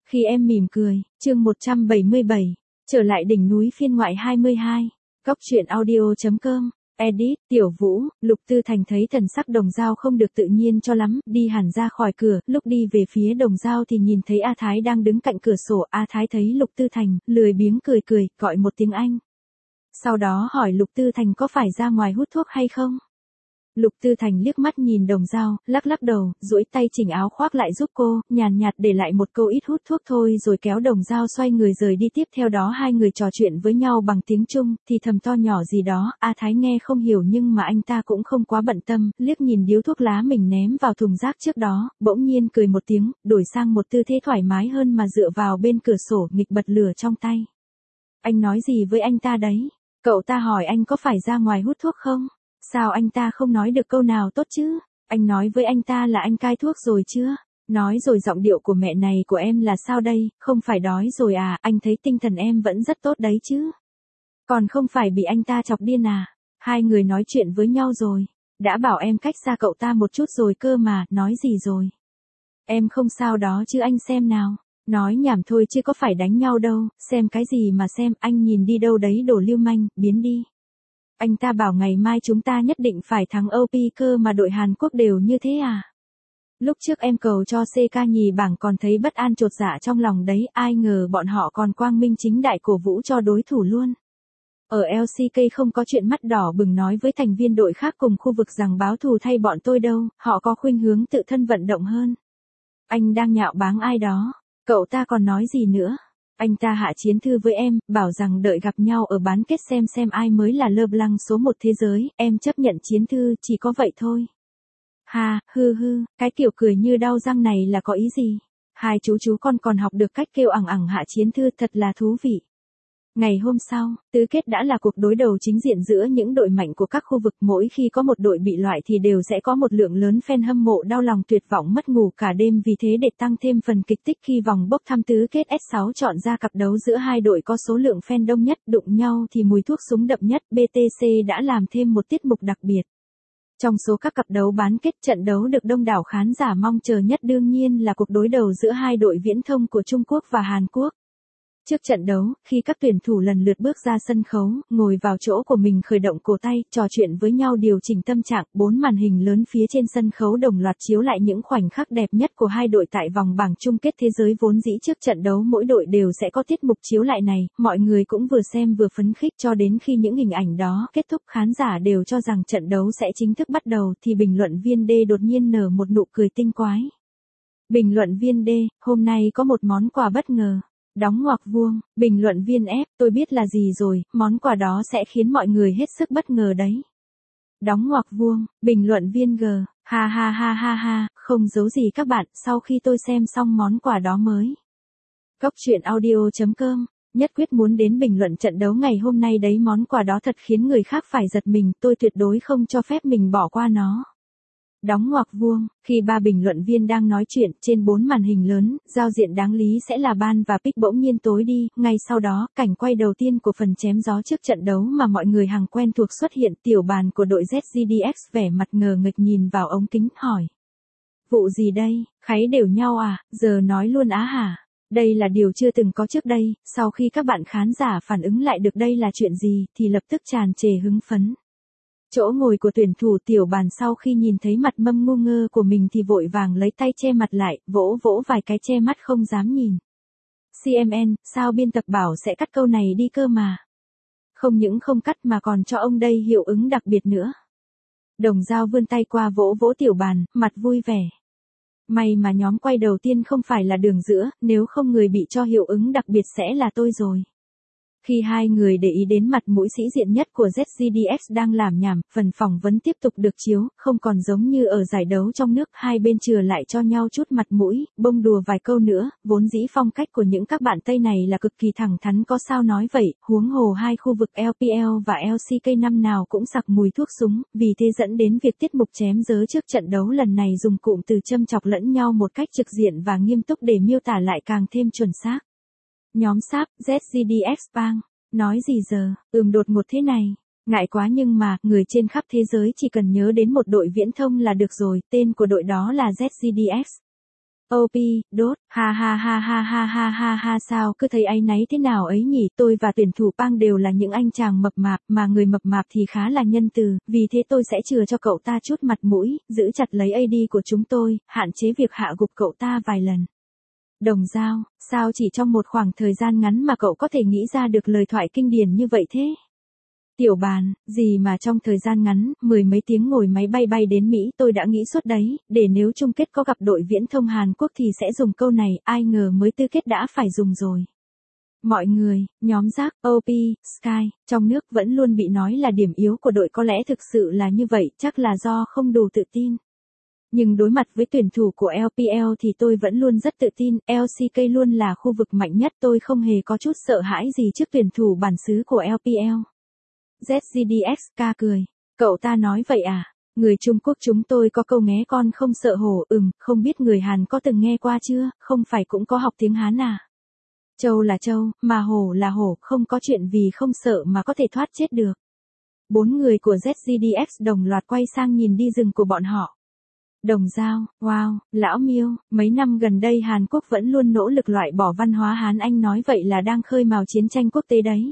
Khi em mỉm cười, chương 177, trở lại đỉnh núi phiên ngoại 22, Góc truyện audio.com, edit, Tiểu Vũ, Lục Tư Thành thấy thần sắc Đồng Dao không được tự nhiên cho lắm, đi hẳn ra khỏi cửa, lúc đi về phía Đồng Dao thì nhìn thấy A Thái đang đứng cạnh cửa sổ, A Thái thấy Lục Tư Thành, lười biếng cười cười, gọi một tiếng anh. Sau đó hỏi Lục Tư Thành có phải ra ngoài hút thuốc hay không? Lục Tư Thành liếc mắt nhìn Đồng Dao, lắc lắc đầu, duỗi tay chỉnh áo khoác lại giúp cô, nhàn nhạt để lại một câu ít hút thuốc thôi rồi kéo Đồng Dao xoay người rời đi. Tiếp theo đó hai người trò chuyện với nhau bằng tiếng Trung, thì thầm to nhỏ gì đó, A Thái nghe không hiểu nhưng mà anh ta cũng không quá bận tâm, liếc nhìn điếu thuốc lá mình ném vào thùng rác trước đó, bỗng nhiên cười một tiếng, đổi sang một tư thế thoải mái hơn mà dựa vào bên cửa sổ, nghịch bật lửa trong tay. Anh nói gì với anh ta đấy? Cậu ta hỏi anh có phải ra ngoài hút thuốc không? Sao anh ta không nói được câu nào tốt chứ? Anh nói với anh ta là anh cai thuốc rồi chưa? Nói rồi giọng điệu của mẹ này của em là sao đây? Không phải đói rồi à? Anh thấy tinh thần em vẫn rất tốt đấy chứ? Còn không phải bị anh ta chọc điên à? Hai người nói chuyện với nhau rồi. Đã bảo em cách xa cậu ta một chút rồi cơ mà, nói gì rồi? Em không sao đó chứ anh xem nào. Nói nhảm thôi chứ có phải đánh nhau đâu, xem cái gì mà xem, anh nhìn đi đâu đấy đồ lưu manh, biến đi. Anh ta bảo ngày mai chúng ta nhất định phải thắng OP cơ mà đội Hàn Quốc đều như thế à? Lúc trước em cầu cho CK nhì bảng còn thấy bất an chột dạ trong lòng đấy, ai ngờ bọn họ còn quang minh chính đại cổ vũ cho đối thủ luôn. Ở LCK không có chuyện mắt đỏ bừng nói với thành viên đội khác cùng khu vực rằng báo thù thay bọn tôi đâu, họ có khuynh hướng tự thân vận động hơn. Anh đang nhạo báng ai đó, cậu ta còn nói gì nữa? Anh ta hạ chiến thư với em, bảo rằng đợi gặp nhau ở bán kết xem ai mới là LeBlanc số 1 thế giới, em chấp nhận chiến thư, chỉ có vậy thôi. Ha, hư, cái kiểu cười như đau răng này là có ý gì? Hai chú con còn học được cách kêu ẳng hạ chiến thư, thật là thú vị. Ngày hôm sau, tứ kết đã là cuộc đối đầu chính diện giữa những đội mạnh của các khu vực, mỗi khi có một đội bị loại thì đều sẽ có một lượng lớn fan hâm mộ đau lòng tuyệt vọng mất ngủ cả đêm, vì thế để tăng thêm phần kịch tích khi vòng bốc thăm tứ kết S6 chọn ra cặp đấu giữa hai đội có số lượng fan đông nhất, đụng nhau thì mùi thuốc súng đậm nhất, BTC đã làm thêm một tiết mục đặc biệt. Trong số các cặp đấu bán kết, trận đấu được đông đảo khán giả mong chờ nhất đương nhiên là cuộc đối đầu giữa hai đội viễn thông của Trung Quốc và Hàn Quốc. Trước trận đấu, khi các tuyển thủ lần lượt bước ra sân khấu, ngồi vào chỗ của mình khởi động cổ tay, trò chuyện với nhau điều chỉnh tâm trạng, 4 màn hình lớn phía trên sân khấu đồng loạt chiếu lại những khoảnh khắc đẹp nhất của hai đội tại vòng bảng chung kết thế giới. Vốn dĩ trước trận đấu mỗi đội đều sẽ có tiết mục chiếu lại này, mọi người cũng vừa xem vừa phấn khích cho đến khi những hình ảnh đó kết thúc, khán giả đều cho rằng trận đấu sẽ chính thức bắt đầu thì bình luận viên D đột nhiên nở một nụ cười tinh quái. Bình luận viên D, hôm nay có một món quà bất ngờ. Đóng ngoặc vuông, bình luận viên F, tôi biết là gì rồi, món quà đó sẽ khiến mọi người hết sức bất ngờ đấy. Đóng ngoặc vuông, bình luận viên G, ha, không giấu gì các bạn, sau khi tôi xem xong món quà đó mới. Góc truyện audio.com, nhất quyết muốn đến bình luận trận đấu ngày hôm nay đấy, món quà đó thật khiến người khác phải giật mình, tôi tuyệt đối không cho phép mình bỏ qua nó. Đóng ngoặc vuông, khi ba bình luận viên đang nói chuyện, trên 4 màn hình lớn, giao diện đáng lý sẽ là Ban và Pick bỗng nhiên tối đi, ngay sau đó, cảnh quay đầu tiên của phần chém gió trước trận đấu mà mọi người hàng quen thuộc xuất hiện, Tiểu Bàn của đội ZGDX vẻ mặt ngờ nghệch nhìn vào ống kính, hỏi. Vụ gì đây, kháy đều nhau à, giờ nói luôn á hả? Đây là điều chưa từng có trước đây, sau khi các bạn khán giả phản ứng lại được đây là chuyện gì, thì lập tức tràn trề hứng phấn. Chỗ ngồi của tuyển thủ Tiểu Bàn sau khi nhìn thấy mặt mâm ngu ngơ của mình thì vội vàng lấy tay che mặt lại, vỗ vài cái che mắt không dám nhìn. CMN, sao biên tập bảo sẽ cắt câu này đi cơ mà. Không những không cắt mà còn cho ông đây hiệu ứng đặc biệt nữa. Đồng Dao vươn tay qua vỗ Tiểu Bàn, mặt vui vẻ. May mà nhóm quay đầu tiên không phải là đường giữa, nếu không người bị cho hiệu ứng đặc biệt sẽ là tôi rồi. Khi hai người để ý đến mặt mũi sĩ diện nhất của ZGDX đang làm nhảm, phần phỏng vấn tiếp tục được chiếu, không còn giống như ở giải đấu trong nước, hai bên chừa lại cho nhau chút mặt mũi, bông đùa vài câu nữa, vốn dĩ phong cách của những các bạn Tây này là cực kỳ thẳng thắn có sao nói vậy, huống hồ hai khu vực LPL và LCK năm nào cũng sặc mùi thuốc súng, vì thế dẫn đến việc tiết mục chém giớ trước trận đấu lần này dùng cụm từ châm chọc lẫn nhau một cách trực diện và nghiêm túc để miêu tả lại càng thêm chuẩn xác. Nhóm sáp, ZGDX bang, nói gì giờ, đột ngột thế này, ngại quá nhưng mà, người trên khắp thế giới chỉ cần nhớ đến một đội viễn thông là được rồi, tên của đội đó là ZGDX. OP, đốt, ha ha ha ha ha ha ha ha sao cứ thấy áy náy thế nào ấy nhỉ, tôi và tuyển thủ Pang đều là những anh chàng mập mạp, mà người mập mạp thì khá là nhân từ, vì thế tôi sẽ chừa cho cậu ta chút mặt mũi, giữ chặt lấy AD của chúng tôi, hạn chế việc hạ gục cậu ta vài lần. Đồng Dao, sao chỉ trong một khoảng thời gian ngắn mà cậu có thể nghĩ ra được lời thoại kinh điển như vậy thế? Tiểu Bàn, gì mà trong thời gian ngắn, 10 mấy tiếng ngồi máy bay bay đến Mỹ tôi đã nghĩ suốt đấy, để nếu chung kết có gặp đội viễn thông Hàn Quốc thì sẽ dùng câu này, ai ngờ mới tư kết đã phải dùng rồi. Mọi người, nhóm Jack, OP, Sky, trong nước vẫn luôn bị nói là điểm yếu của đội, có lẽ thực sự là như vậy, chắc là do không đủ tự tin. Nhưng đối mặt với tuyển thủ của LPL thì tôi vẫn luôn rất tự tin, LCK luôn là khu vực mạnh nhất, tôi không hề có chút sợ hãi gì trước tuyển thủ bản xứ của LPL. ZGDXK cười. Cậu ta nói vậy à? Người Trung Quốc chúng tôi có câu nghé con không sợ hổ, không biết người Hàn có từng nghe qua chưa, không phải cũng có học tiếng Hán à? Trâu là trâu, mà hổ là hổ, không có chuyện vì không sợ mà có thể thoát chết được. 4 người của ZGDX đồng loạt quay sang nhìn đi rừng của bọn họ. Đồng Dao, wow, lão Miêu, mấy năm gần đây Hàn Quốc vẫn luôn nỗ lực loại bỏ văn hóa Hán, anh nói vậy là đang khơi mào chiến tranh quốc tế đấy.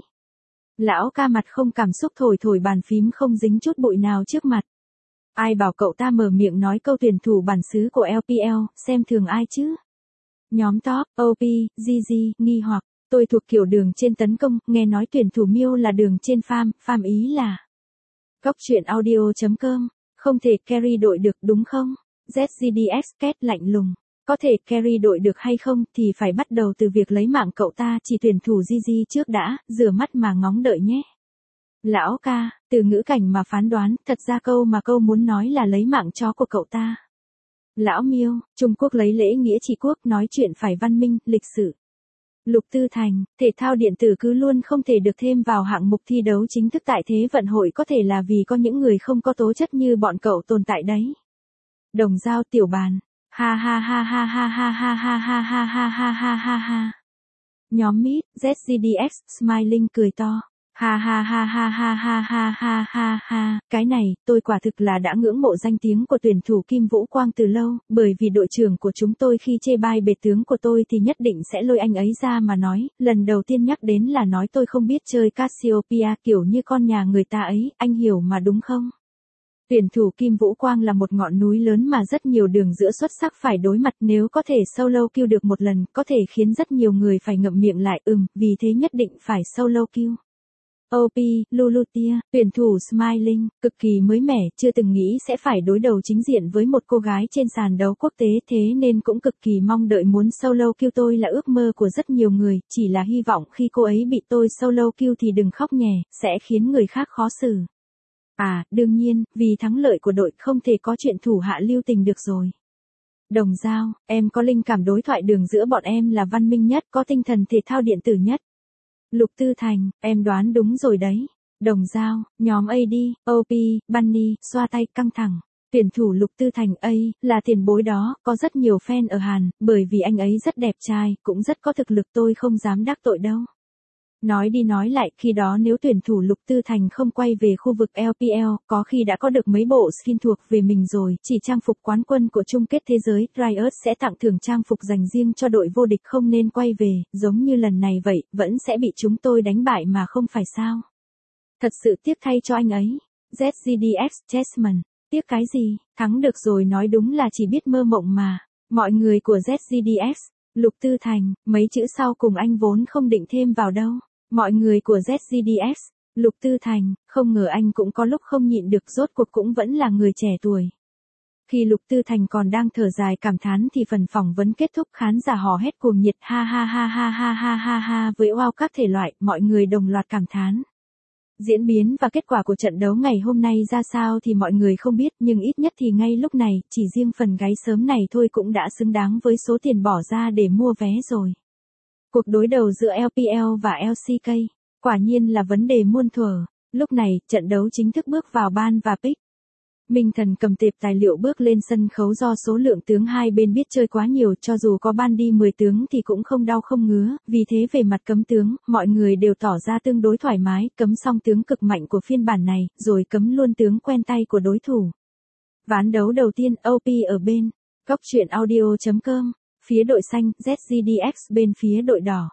Lão ca mặt không cảm xúc thổi thổi bàn phím không dính chút bụi nào trước mặt. Ai bảo cậu ta mở miệng nói câu tuyển thủ bản xứ của LPL, xem thường ai chứ? Nhóm top, OP, GG, nghi hoặc, tôi thuộc kiểu đường trên tấn công, nghe nói tuyển thủ Miêu là đường trên farm ý là. Góc truyện audio.com, không thể carry đội được đúng không? ZGDX kết lạnh lùng. Có thể carry đội được hay không thì phải bắt đầu từ việc lấy mạng cậu ta, chỉ tuyển thủ GG trước đã, rửa mắt mà ngóng đợi nhé. Lão ca, từ ngữ cảnh mà phán đoán, thật ra câu muốn nói là lấy mạng chó của cậu ta. Lão Miêu, Trung Quốc lấy lễ nghĩa trị quốc, nói chuyện phải văn minh, lịch sự. Lục Tư Thành, thể thao điện tử cứ luôn không thể được thêm vào hạng mục thi đấu chính thức tại Thế vận hội, có thể là vì có những người không có tố chất như bọn cậu tồn tại đấy. Đồng Dao, Tiểu Bàn. Ha ha ha ha ha ha ha ha ha ha ha ha ha ha ha. Nhóm Mít, ZGDX, Smiling cười to. Ha ha ha ha ha ha ha ha ha ha. Cái này, tôi quả thực là đã ngưỡng mộ danh tiếng của tuyển thủ Kim Vũ Quang từ lâu, bởi vì đội trưởng của chúng tôi khi chê bai bề tướng của tôi thì nhất định sẽ lôi anh ấy ra mà nói, lần đầu tiên nhắc đến là nói tôi không biết chơi Cassiopeia, kiểu như con nhà người ta ấy, anh hiểu mà đúng không? Tuyển thủ Kim Vũ Quang là một ngọn núi lớn mà rất nhiều đường giữa xuất sắc phải đối mặt, nếu có thể solo kill được một lần, có thể khiến rất nhiều người phải ngậm miệng lại, vì thế nhất định phải solo kill. OP, Lulutia, tuyển thủ Smiling, cực kỳ mới mẻ, chưa từng nghĩ sẽ phải đối đầu chính diện với một cô gái trên sàn đấu quốc tế, thế nên cũng cực kỳ mong đợi muốn solo kill. Tôi là ước mơ của rất nhiều người, chỉ là hy vọng khi cô ấy bị tôi solo kill thì đừng khóc nhè, sẽ khiến người khác khó xử. À, đương nhiên, vì thắng lợi của đội không thể có chuyện thủ hạ lưu tình được rồi. Đồng Dao, em có linh cảm đối thoại đường giữa bọn em là văn minh nhất, có tinh thần thể thao điện tử nhất. Lục Tư Thành, em đoán đúng rồi đấy. Đồng Dao, nhóm AD, OP, Bunny, xoa tay căng thẳng. Tuyển thủ Lục Tư Thành là tiền bối đó, có rất nhiều fan ở Hàn, bởi vì anh ấy rất đẹp trai, cũng rất có thực lực, tôi không dám đắc tội đâu. Nói đi nói lại, khi đó nếu tuyển thủ Lục Tư Thành không quay về khu vực LPL, có khi đã có được mấy bộ skin thuộc về mình rồi, chỉ trang phục quán quân của chung kết thế giới, Riot sẽ tặng thưởng trang phục dành riêng cho đội vô địch, không nên quay về, giống như lần này vậy, vẫn sẽ bị chúng tôi đánh bại mà không phải sao. Thật sự tiếc thay cho anh ấy. ZGDX Chessman, tiếc cái gì, thắng được rồi nói đúng là chỉ biết mơ mộng mà. Mọi người của ZGDX, Lục Tư Thành, mấy chữ sau cùng anh vốn không định thêm vào đâu. Mọi người của ZGDX, Lục Tư Thành, không ngờ anh cũng có lúc không nhịn được, rốt cuộc cũng vẫn là người trẻ tuổi. Khi Lục Tư Thành còn đang thở dài cảm thán thì phần phỏng vấn kết thúc, khán giả hò hét cuồng nhiệt ha ha ha ha ha ha ha ha với wow các thể loại, mọi người đồng loạt cảm thán. Diễn biến và kết quả của trận đấu ngày hôm nay ra sao thì mọi người không biết, nhưng ít nhất thì ngay lúc này, chỉ riêng phần gáy sớm này thôi cũng đã xứng đáng với số tiền bỏ ra để mua vé rồi. Cuộc đối đầu giữa LPL và LCK, quả nhiên là vấn đề muôn thuở. Lúc này, trận đấu chính thức bước vào ban và pick. Minh Thần cầm tệp tài liệu bước lên sân khấu, do số lượng tướng hai bên biết chơi quá nhiều, cho dù có ban đi 10 tướng thì cũng không đau không ngứa, vì thế về mặt cấm tướng, mọi người đều tỏ ra tương đối thoải mái, cấm xong tướng cực mạnh của phiên bản này, rồi cấm luôn tướng quen tay của đối thủ. Ván đấu đầu tiên, OP ở bên. Góc truyện audio.com phía đội xanh, ZGDX bên phía đội đỏ.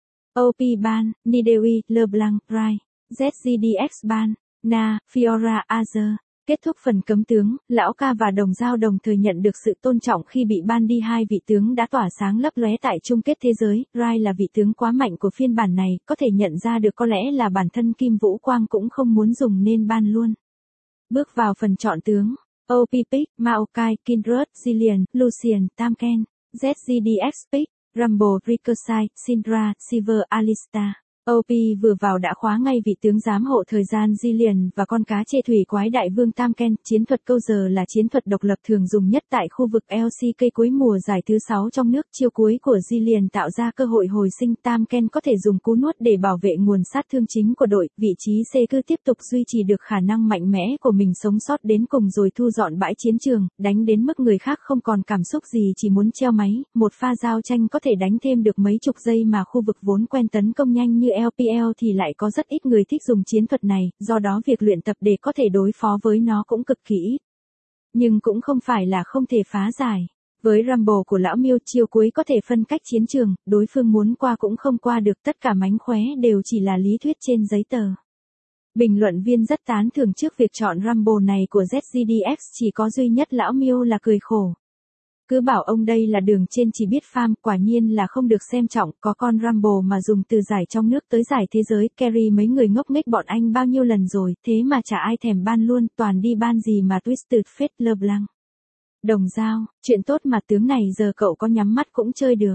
OP ban, Nidewi, LeBlanc, Rai, ZGDX ban, Na, Fiora, Azer. Kết thúc phần cấm tướng, Lão Ca và Đồng Dao đồng thời nhận được sự tôn trọng khi bị ban đi hai vị tướng đã tỏa sáng lấp lóe tại chung kết thế giới. Rai là vị tướng quá mạnh của phiên bản này, có thể nhận ra được có lẽ là bản thân Kim Vũ Quang cũng không muốn dùng nên ban luôn. Bước vào phần chọn tướng. OP pick, Maokai, Kindred, Zillion, Lucian, Tamken, ZGDX pick, Rumble, Ricochet, Syndra, Silver, Alistar. OP vừa vào đã khóa ngay vị tướng giám hộ thời gian Zillion và con cá chê thủy quái đại vương Tamken. Chiến thuật câu giờ là chiến thuật độc lập thường dùng nhất tại khu vực LCK cuối mùa giải thứ 6 trong nước. Chiêu cuối của Zillion tạo ra cơ hội hồi sinh. Tamken có thể dùng cú nuốt để bảo vệ nguồn sát thương chính của đội. Vị trí C cứ tiếp tục duy trì được khả năng mạnh mẽ của mình sống sót đến cùng rồi thu dọn bãi chiến trường, đánh đến mức người khác không còn cảm xúc gì chỉ muốn treo máy. Một pha giao tranh có thể đánh thêm được mấy chục giây mà khu vực vốn quen tấn công nhanh như LPL thì lại có rất ít người thích dùng chiến thuật này, do đó việc luyện tập để có thể đối phó với nó cũng cực kỳ ít. Nhưng cũng không phải là không thể phá giải. Với Rumble của lão Miêu, chiêu cuối có thể phân cách chiến trường, đối phương muốn qua cũng không qua được, tất cả mánh khóe đều chỉ là lý thuyết trên giấy tờ. Bình luận viên rất tán thưởng trước việc chọn Rumble này của ZGDX, chỉ có duy nhất lão Miêu là cười khổ. Cứ bảo ông đây là đường trên chỉ biết farm, quả nhiên là không được xem trọng, có con Rumble mà dùng từ giải trong nước tới giải thế giới, carry mấy người ngốc nghếch bọn anh bao nhiêu lần rồi, thế mà chả ai thèm ban luôn, toàn đi ban gì mà Twisted Fate LeBlanc. Đồng Dao, chuyện tốt mà tướng này giờ cậu có nhắm mắt cũng chơi được.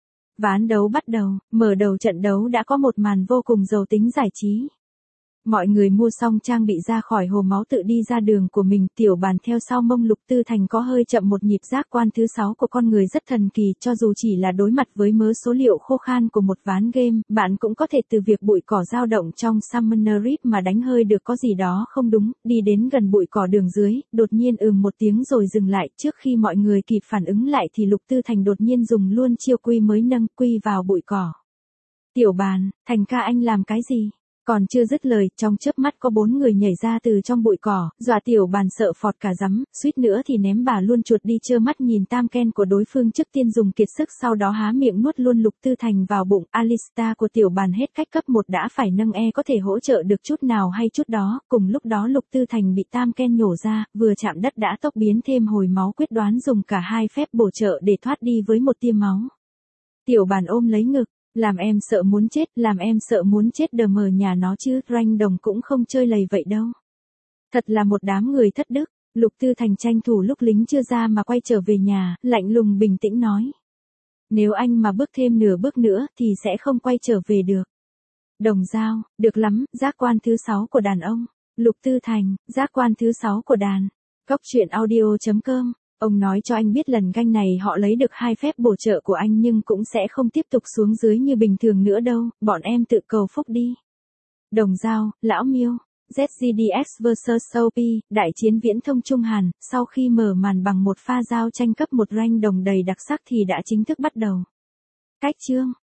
Ván đấu bắt đầu, mở đầu trận đấu đã có một màn vô cùng giàu tính giải trí. Mọi người mua xong trang bị ra khỏi hồ máu tự đi ra đường của mình, Tiểu Bàn theo sau mông Lục Tư Thành có hơi chậm một nhịp. Giác quan thứ 6 của con người rất thần kỳ, cho dù chỉ là đối mặt với mớ số liệu khô khan của một ván game, bạn cũng có thể từ việc bụi cỏ dao động trong Summoner Rift mà đánh hơi được có gì đó không đúng. Đi đến gần bụi cỏ đường dưới, đột nhiên một tiếng rồi dừng lại. Trước khi mọi người kịp phản ứng lại thì Lục Tư Thành đột nhiên dùng luôn chiêu quy mới nâng quy vào bụi cỏ. Tiểu Bàn, Thành ca anh làm cái gì? Còn chưa dứt lời, trong chớp mắt có 4 người nhảy ra từ trong bụi cỏ, dọa Tiểu Bàn sợ phọt cả rắm, suýt nữa thì ném bà luôn chuột đi. Trơ mắt nhìn Tamken của đối phương trước tiên dùng kiệt sức, sau đó há miệng nuốt luôn Lục Tư Thành vào bụng. Alistar của Tiểu Bàn hết cách, cấp 1 đã phải nâng có thể hỗ trợ được chút nào hay chút đó. Cùng lúc đó Lục Tư Thành bị Tamken nhổ ra, vừa chạm đất đã tốc biến thêm hồi máu, quyết đoán dùng cả hai phép bổ trợ để thoát đi với một tia máu. Tiểu Bàn ôm lấy ngực. Làm em sợ muốn chết, làm em sợ muốn chết, đờ mờ nhà nó chứ, Ranh Đồng cũng không chơi lầy vậy đâu. Thật là một đám người thất đức. Lục Tư Thành tranh thủ lúc lính chưa ra mà quay trở về nhà, lạnh lùng bình tĩnh nói. Nếu anh mà bước thêm nửa bước nữa thì sẽ không quay trở về được. Đồng Dao, được lắm, giác quan thứ 6 của đàn ông. Lục Tư Thành, giác quan thứ 6 của đàn. Cóc truyện audio.com. Ông nói cho anh biết lần ganh này họ lấy được hai phép bổ trợ của anh nhưng cũng sẽ không tiếp tục xuống dưới như bình thường nữa đâu, bọn em tự cầu phúc đi. Đồng Dao, lão Miêu, ZGDX vs OP, đại chiến viễn thông Trung Hàn, sau khi mở màn bằng một pha giao tranh cấp 1 rank đồng đầy đặc sắc thì đã chính thức bắt đầu. Cách chương